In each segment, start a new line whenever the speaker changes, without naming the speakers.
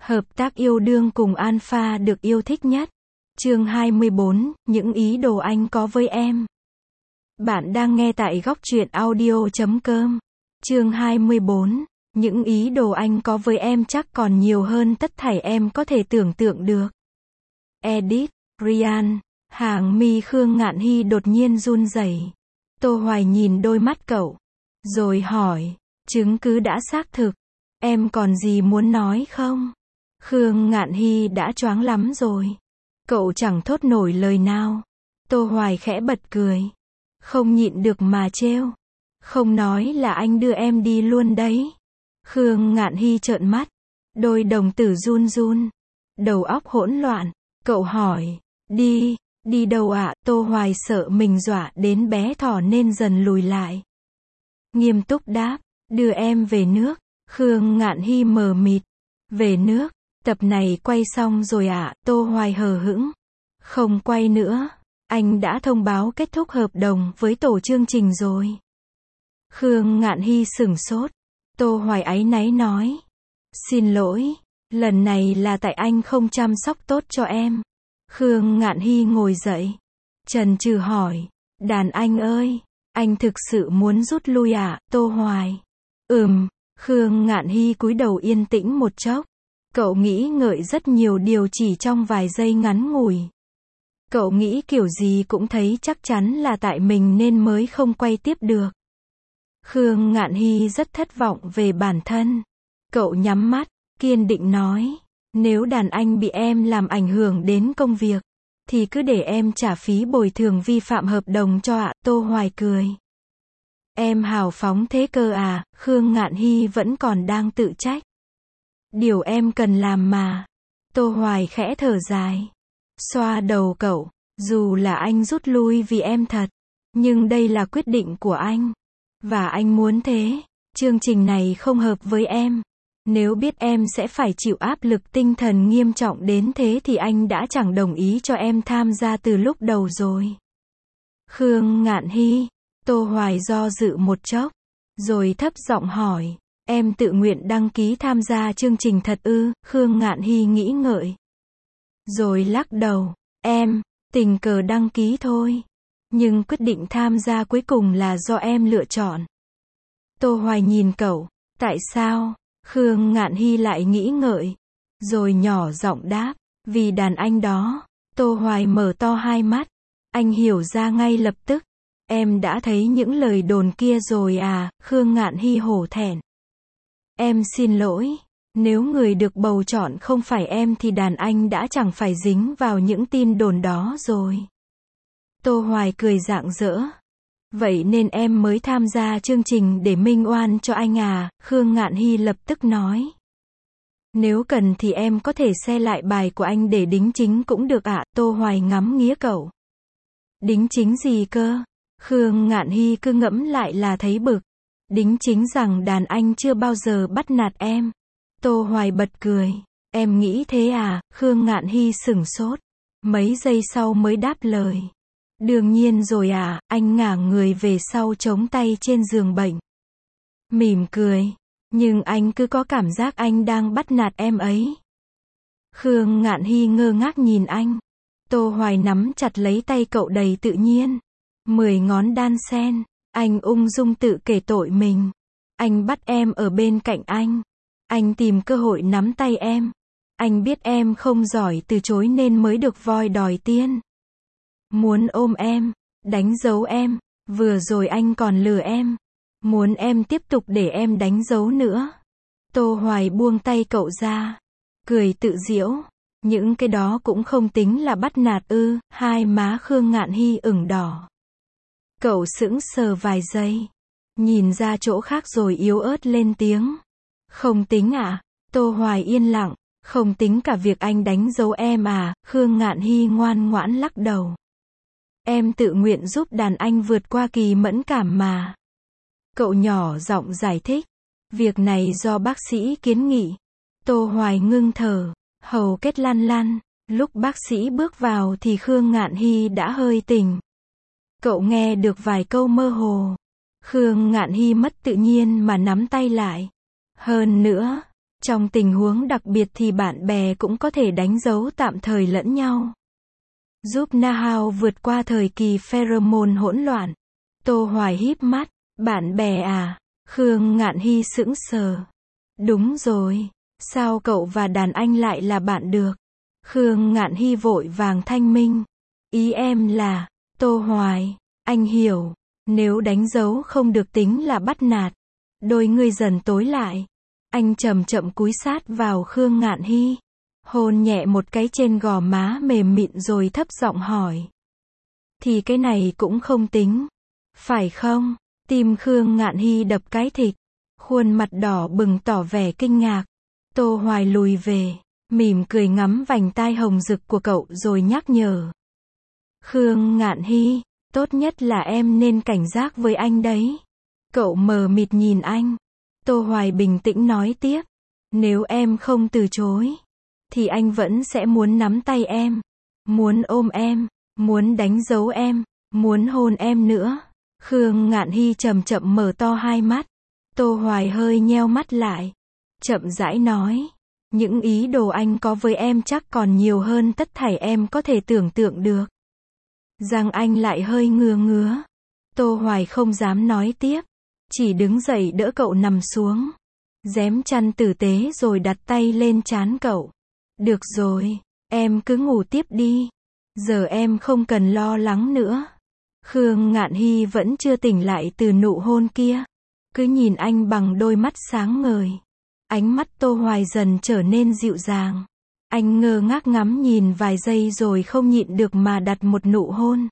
Hợp tác yêu đương cùng Alpha được yêu thích nhất. Chương 24, những ý đồ anh có với em. Bạn đang nghe tại góc truyện audio.com. Chương 24, những ý đồ anh có với em chắc còn nhiều hơn tất thảy em có thể tưởng tượng được. Edit, Ryan, hàng mi Khương Ngạn Hy đột nhiên run rẩy. Tô Hoài nhìn đôi mắt cậu, rồi hỏi, chứng cứ đã xác thực, em còn gì muốn nói không? Khương Ngạn Hy đã choáng lắm rồi. Cậu chẳng thốt nổi lời nào. Tô Hoài khẽ bật cười. Không nhịn được mà trêu. Không nói là anh đưa em đi luôn đấy. Khương Ngạn Hy trợn mắt. Đôi đồng tử run run. Đầu óc hỗn loạn. Cậu hỏi, đi đâu ạ? Tô Hoài sợ mình dọa đến bé thỏ nên dần lùi lại. Nghiêm túc đáp, đưa em về nước. Khương Ngạn Hy mờ mịt. Về nước? Tập này quay xong rồi ạ? Tô Hoài hờ hững. Không quay nữa. Anh đã thông báo kết thúc hợp đồng với tổ chương trình rồi. Khương Ngạn Hy sửng sốt. Tô Hoài áy náy nói. Xin lỗi. Lần này là tại anh không chăm sóc tốt cho em. Khương Ngạn Hy ngồi dậy. Chần chừ hỏi. Đàn anh ơi. Anh thực sự muốn rút lui ạ? Tô Hoài. Khương Ngạn Hy cúi đầu yên tĩnh một chốc. Cậu nghĩ ngợi rất nhiều điều chỉ trong vài giây ngắn ngủi. Cậu nghĩ kiểu gì cũng thấy chắc chắn là tại mình nên mới không quay tiếp được. Khương Ngạn Hy rất thất vọng về bản thân. Cậu nhắm mắt, kiên định nói, nếu đàn anh bị em làm ảnh hưởng đến công việc, thì cứ để em trả phí bồi thường vi phạm hợp đồng cho ạ. Tô Hoài cười. Em hào phóng thế cơ à? Khương Ngạn Hy vẫn còn đang tự trách. Điều em cần làm mà. Tô Hoài khẽ thở dài. Xoa đầu cậu. Dù là anh rút lui vì em thật. Nhưng đây là quyết định của anh. Và anh muốn thế. Chương trình này không hợp với em. Nếu biết em sẽ phải chịu áp lực tinh thần nghiêm trọng đến thế thì anh đã chẳng đồng ý cho em tham gia từ lúc đầu rồi. Khương Ngạn Hy. Tô Hoài do dự một chốc. Rồi thấp giọng hỏi. Em tự nguyện đăng ký tham gia chương trình thật ư? Khương Ngạn Hy nghĩ ngợi. Rồi lắc đầu. Em, tình cờ đăng ký thôi. Nhưng quyết định tham gia cuối cùng là do em lựa chọn. Tô Hoài nhìn cậu. Tại sao? Khương Ngạn Hy lại nghĩ ngợi. Rồi nhỏ giọng đáp. Vì đàn anh đó. Tô Hoài mở to hai mắt. Anh hiểu ra ngay lập tức. Em đã thấy những lời đồn kia rồi à? Khương Ngạn Hy hổ thẹn. Em xin lỗi. Nếu người được bầu chọn không phải em thì đàn anh đã chẳng phải dính vào những tin đồn đó rồi. Tô Hoài cười rạng rỡ. Vậy nên em mới tham gia chương trình để minh oan cho anh à? Khương Ngạn Hy lập tức nói. Nếu cần thì em có thể xe lại bài của anh để đính chính cũng được ạ. Tô Hoài ngắm nghía cậu. Đính chính gì cơ? Khương Ngạn Hy cứ ngẫm lại là thấy bực. Đính chính rằng đàn anh chưa bao giờ bắt nạt em. Tô Hoài bật cười. Em nghĩ thế à? Khương Ngạn Hy sửng sốt. Mấy giây sau mới đáp lời. Đương nhiên rồi à? Anh ngả người về sau chống tay trên giường bệnh. Mỉm cười. Nhưng anh cứ có cảm giác anh đang bắt nạt em ấy. Khương Ngạn Hy ngơ ngác nhìn anh. Tô Hoài nắm chặt lấy tay cậu đầy tự nhiên. 10 ngón đan sen. Anh ung dung tự kể tội mình. Anh bắt em ở bên cạnh anh. Anh tìm cơ hội nắm tay em. Anh biết em không giỏi từ chối nên mới được voi đòi tiên. Muốn ôm em, đánh dấu em. Vừa rồi anh còn lừa em. Muốn em tiếp tục để em đánh dấu nữa. Tô Hoài buông tay cậu ra. Cười tự giễu. Những cái đó cũng không tính là bắt nạt ư? Hai má Khương Ngạn Hy ửng đỏ. Cậu sững sờ vài giây. Nhìn ra chỗ khác rồi yếu ớt lên tiếng. Không tính à? Tô Hoài yên lặng. Không tính cả việc anh đánh dấu em à? Khương Ngạn Hy ngoan ngoãn lắc đầu. Em tự nguyện giúp đàn anh vượt qua kỳ mẫn cảm mà. Cậu nhỏ giọng giải thích. Việc này do bác sĩ kiến nghị. Tô Hoài ngưng thở. Hầu kết lăn lăn. Lúc bác sĩ bước vào thì Khương Ngạn Hy đã hơi tỉnh. Cậu nghe được vài câu mơ hồ. Khương Ngạn Hy mất tự nhiên mà nắm tay lại. Hơn nữa, Trong tình huống đặc biệt thì bạn bè cũng có thể đánh dấu tạm thời lẫn nhau. Giúp Na Hao vượt qua thời kỳ pheromone hỗn loạn. Tô Hoài híp mắt. Bạn bè à? Khương Ngạn Hy sững sờ. Đúng rồi. Sao cậu và đàn anh lại là bạn được? Khương Ngạn Hy vội vàng thanh minh. Ý em là, Tô Hoài, anh hiểu. Nếu đánh dấu không được tính là bắt nạt. Đôi người dần tối lại. Anh chậm chậm cúi sát vào Khương Ngạn Hy. Hôn nhẹ một cái trên gò má mềm mịn rồi thấp giọng hỏi. Thì cái này cũng không tính. Phải không? Tim Khương Ngạn Hy đập cái thịt. Khuôn mặt đỏ bừng tỏ vẻ kinh ngạc. Tô Hoài lùi về, mỉm cười ngắm vành tai hồng rực của cậu rồi nhắc nhở. Khương Ngạn Hy, tốt nhất là em nên cảnh giác với anh đấy. Cậu mờ mịt nhìn anh. Tô Hoài bình tĩnh nói tiếp. Nếu em không từ chối, thì anh vẫn sẽ muốn nắm tay em, muốn ôm em, muốn đánh dấu em, muốn hôn em nữa. Khương Ngạn Hy chậm chậm mở to hai mắt. Tô Hoài hơi nheo mắt lại. Chậm rãi nói. Những ý đồ anh có với em chắc còn nhiều hơn tất thảy em có thể tưởng tượng được. Răng anh lại hơi ngứa ngứa. Tô Hoài không dám nói tiếp. Chỉ đứng dậy đỡ cậu nằm xuống. Rém chăn tử tế rồi đặt tay lên trán cậu. Được rồi, em cứ ngủ tiếp đi. Giờ em không cần lo lắng nữa. Khương Ngạn Hy vẫn chưa tỉnh lại từ nụ hôn kia. Cứ nhìn anh bằng đôi mắt sáng ngời. Ánh mắt Tô Hoài dần trở nên dịu dàng. Anh ngơ ngác ngắm nhìn vài giây rồi không nhịn được mà đặt một nụ hôn.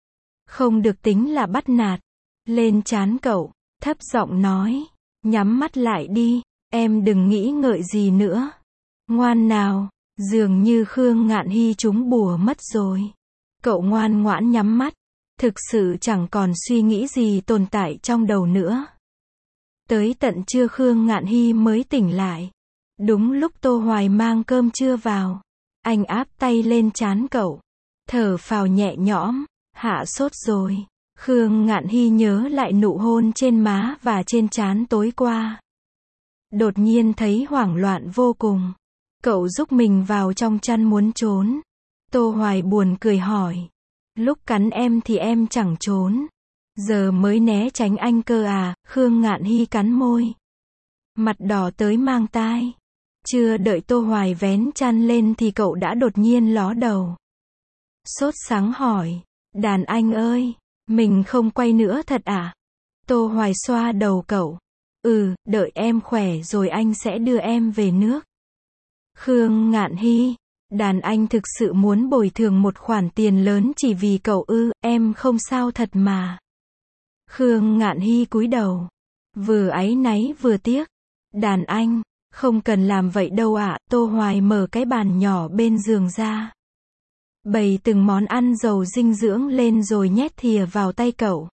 Không được tính là bắt nạt. Lên trán cậu, thấp giọng nói. Nhắm mắt lại đi, em đừng nghĩ ngợi gì nữa. Ngoan nào, dường như Khương Ngạn Hy trúng bùa mất rồi. Cậu ngoan ngoãn nhắm mắt. Thực sự chẳng còn suy nghĩ gì tồn tại trong đầu nữa. Tới tận trưa Khương Ngạn Hy mới tỉnh lại. Đúng lúc Tô Hoài mang cơm trưa vào. Anh áp tay lên trán cậu. Thở phào nhẹ nhõm. Hạ sốt rồi. Khương Ngạn Hy nhớ lại nụ hôn trên má và trên trán tối qua. Đột nhiên thấy hoảng loạn vô cùng. Cậu rúc mình vào trong chăn muốn trốn. Tô Hoài buồn cười hỏi. Lúc cắn em thì em chẳng trốn. Giờ mới né tránh anh cơ à? Khương Ngạn Hy cắn môi. Mặt đỏ tới mang tai. Chưa đợi Tô Hoài vén chăn lên thì cậu đã đột nhiên ló đầu. Sốt sắng hỏi. Đàn anh ơi, mình không quay nữa thật à? Tô Hoài xoa đầu cậu. Đợi em khỏe rồi anh sẽ đưa em về nước. Khương Ngạn Hy, đàn anh thực sự muốn bồi thường một khoản tiền lớn chỉ vì cậu em không sao thật mà. Khương Ngạn Hy cúi đầu. Vừa áy náy vừa tiếc. Đàn anh, không cần làm vậy đâu ạ. Tô Hoài mở cái bàn nhỏ bên giường ra. Bày từng món ăn giàu dinh dưỡng lên rồi nhét thìa vào tay cậu.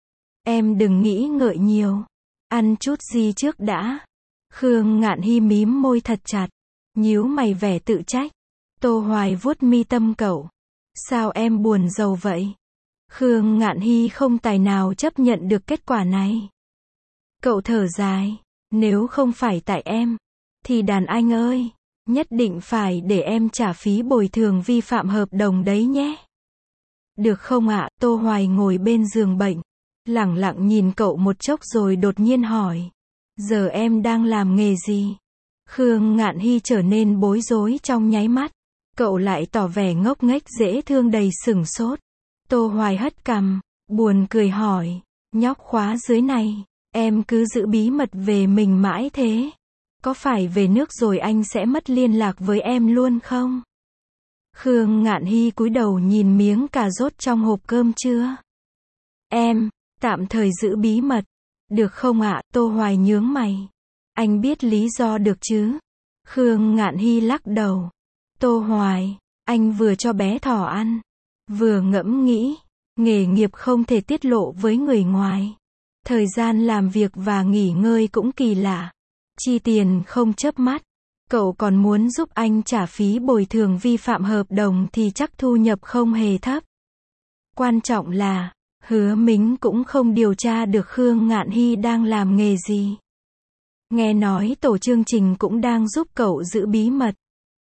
Em đừng nghĩ ngợi nhiều. Ăn chút gì trước đã. Khương Ngạn Hy mím môi thật chặt. Nhíu mày vẻ tự trách. Tô Hoài vuốt mi tâm cậu. Sao em buồn rầu vậy? Khương Ngạn Hy không tài nào chấp nhận được kết quả này. Cậu thở dài. Nếu không phải tại em, thì đàn anh ơi, nhất định phải để em trả phí bồi thường vi phạm hợp đồng đấy nhé. Được không ạ? Tô Hoài ngồi bên giường bệnh, lẳng lặng nhìn cậu một chốc rồi đột nhiên hỏi. Giờ em đang làm nghề gì? Khương Ngạn Hy trở nên bối rối trong nháy mắt. Cậu lại tỏ vẻ ngốc nghếch dễ thương đầy sửng sốt. Tô Hoài hất cằm, buồn cười hỏi. Nhóc khóa dưới này, em cứ giữ bí mật về mình mãi thế. Có phải về nước rồi anh sẽ mất liên lạc với em luôn không? Khương Ngạn Hy cúi đầu nhìn miếng cà rốt trong hộp cơm trưa. Em, tạm thời giữ bí mật. Được không ạ? Tô Hoài nhướng mày. Anh biết lý do được chứ? Khương Ngạn Hy lắc đầu. Tô Hoài, anh vừa cho bé thỏ ăn, vừa ngẫm nghĩ, nghề nghiệp không thể tiết lộ với người ngoài. Thời gian làm việc và nghỉ ngơi cũng kỳ lạ. Chi tiền không chớp mắt. Cậu còn muốn giúp anh trả phí bồi thường vi phạm hợp đồng thì chắc thu nhập không hề thấp. Quan trọng là, Hứa Mính cũng không điều tra được Khương Ngạn Hy đang làm nghề gì. Nghe nói tổ chương trình cũng đang giúp cậu giữ bí mật.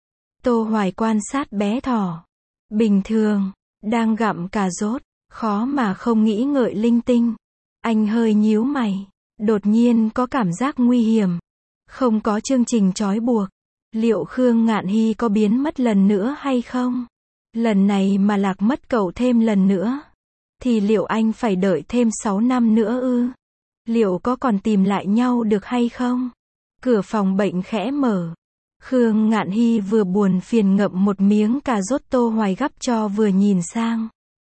Tô Hoài quan sát bé thỏ. Bình thường, đang gặm cà rốt, khó mà không nghĩ ngợi linh tinh. Anh hơi nhíu mày, đột nhiên có cảm giác nguy hiểm. Không có chương trình trói buộc, liệu Khương Ngạn Hy có biến mất lần nữa hay không? Lần này mà lạc mất cậu thêm lần nữa, thì liệu anh phải đợi thêm 6 năm nữa ư? Liệu có còn tìm lại nhau được hay không? Cửa phòng bệnh khẽ mở. Khương Ngạn Hy vừa buồn phiền ngậm một miếng cà rốt Tô Hoài gắp cho vừa nhìn sang.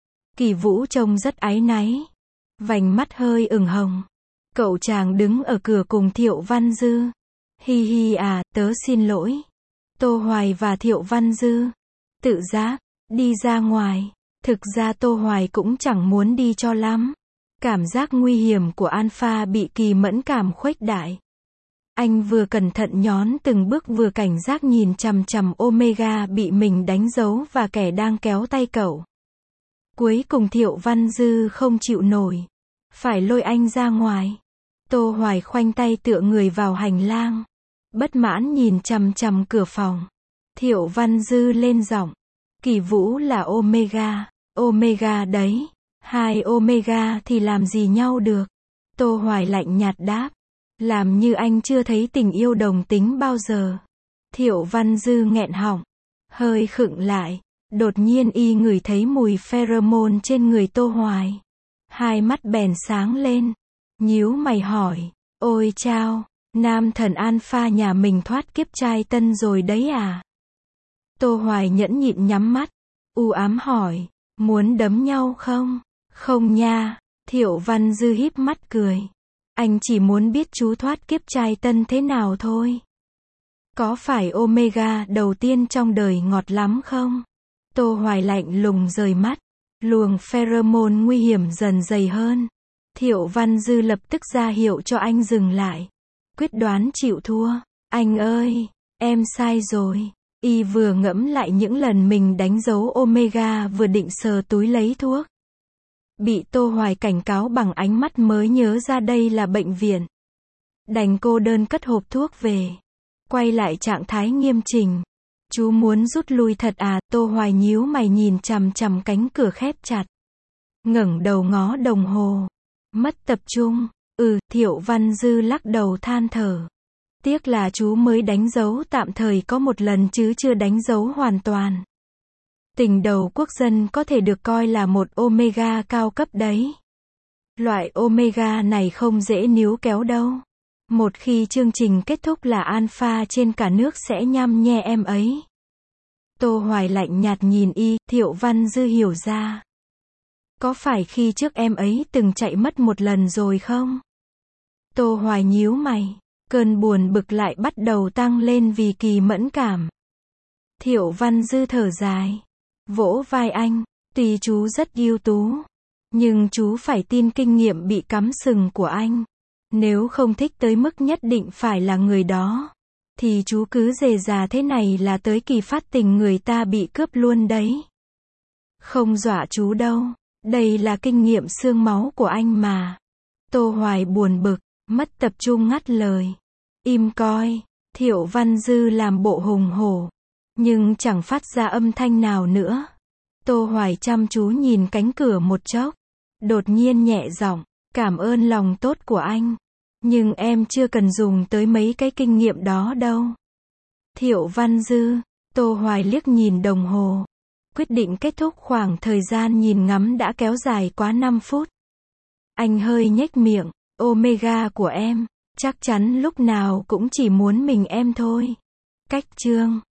Kỳ Vũ trông rất áy náy, vành mắt hơi ửng hồng. Cậu chàng đứng ở cửa cùng Thiệu Văn Dư. Hi hi à, tớ xin lỗi. Tô Hoài và Thiệu Văn Dư tự giác đi ra ngoài. Thực ra Tô Hoài cũng chẳng muốn đi cho lắm. Cảm giác nguy hiểm của Alpha bị Kỳ mẫn cảm khuếch đại. Anh vừa cẩn thận nhón từng bước vừa cảnh giác nhìn chằm chằm Omega bị mình đánh dấu và kẻ đang kéo tay cậu. Cuối cùng Thiệu Văn Dư không chịu nổi, phải lôi anh ra ngoài. Tô Hoài khoanh tay tựa người vào hành lang, bất mãn nhìn chằm chằm cửa phòng. Thiệu Văn Dư lên giọng, Kỳ Vũ là Omega, Omega đấy, hai Omega thì làm gì nhau được. Tô Hoài lạnh nhạt đáp, làm như anh chưa thấy tình yêu đồng tính bao giờ. Thiệu Văn Dư nghẹn họng, hơi khựng lại, đột nhiên y ngửi thấy mùi pheromone trên người Tô Hoài. Hai mắt bèn sáng lên, nhíu mày hỏi, ôi chao, nam thần Alpha nhà mình thoát kiếp trai tân rồi đấy à? Tô Hoài nhẫn nhịn nhắm mắt, u ám hỏi, muốn đấm nhau không? Không nha. Thiệu Văn Dư híp mắt cười, anh chỉ muốn biết chú thoát kiếp trai tân thế nào thôi. Có phải Omega đầu tiên trong đời ngọt lắm không? Tô Hoài lạnh lùng rời mắt, luồng pheromone nguy hiểm dần dày hơn. Thiệu Văn Dư lập tức ra hiệu cho anh dừng lại, quyết đoán chịu thua. Anh ơi, em sai rồi. Y vừa ngẫm lại những lần mình đánh dấu Omega vừa định sờ túi lấy thuốc. Bị Tô Hoài cảnh cáo bằng ánh mắt mới nhớ ra đây là bệnh viện. Đành cô đơn cất hộp thuốc về, quay lại trạng thái nghiêm chỉnh. Chú muốn rút lui thật à? Tô Hoài nhíu mày nhìn chằm chằm cánh cửa khép chặt. Ngẩng đầu ngó đồng hồ. Mất tập trung. Thiệu Văn Dư lắc đầu than thở. Tiếc là chú mới đánh dấu tạm thời có một lần chứ chưa đánh dấu hoàn toàn. Tình đầu quốc dân có thể được coi là một Omega cao cấp đấy. Loại Omega này không dễ níu kéo đâu. Một khi chương trình kết thúc là Alpha trên cả nước sẽ nhăm nhe em ấy. Tô Hoài lạnh nhạt nhìn y, Thiệu Văn Dư hiểu ra. Có phải khi trước em ấy từng chạy mất một lần rồi không? Tô Hoài nhíu mày, cơn buồn bực lại bắt đầu tăng lên vì Kỳ mẫn cảm. Thiệu Văn Dư thở dài, vỗ vai anh, tuy chú rất ưu tú, nhưng chú phải tin kinh nghiệm bị cắm sừng của anh. Nếu không thích tới mức nhất định phải là người đó, thì chú cứ dề dà thế này là tới kỳ phát tình người ta bị cướp luôn đấy. Không dọa chú đâu, đây là kinh nghiệm xương máu của anh mà. Tô Hoài buồn bực, mất tập trung ngắt lời. Im coi. Thiệu Văn Dư làm bộ hùng hổ, nhưng chẳng phát ra âm thanh nào nữa. Tô Hoài chăm chú nhìn cánh cửa một chốc, đột nhiên nhẹ giọng, cảm ơn lòng tốt của anh, nhưng em chưa cần dùng tới mấy cái kinh nghiệm đó đâu. Thiệu Văn Dư, Tô Hoài liếc nhìn đồng hồ, quyết định kết thúc khoảng thời gian nhìn ngắm đã kéo dài quá 5 phút. Anh hơi nhếch miệng, Omega của em, chắc chắn lúc nào cũng chỉ muốn mình em thôi. Cách chương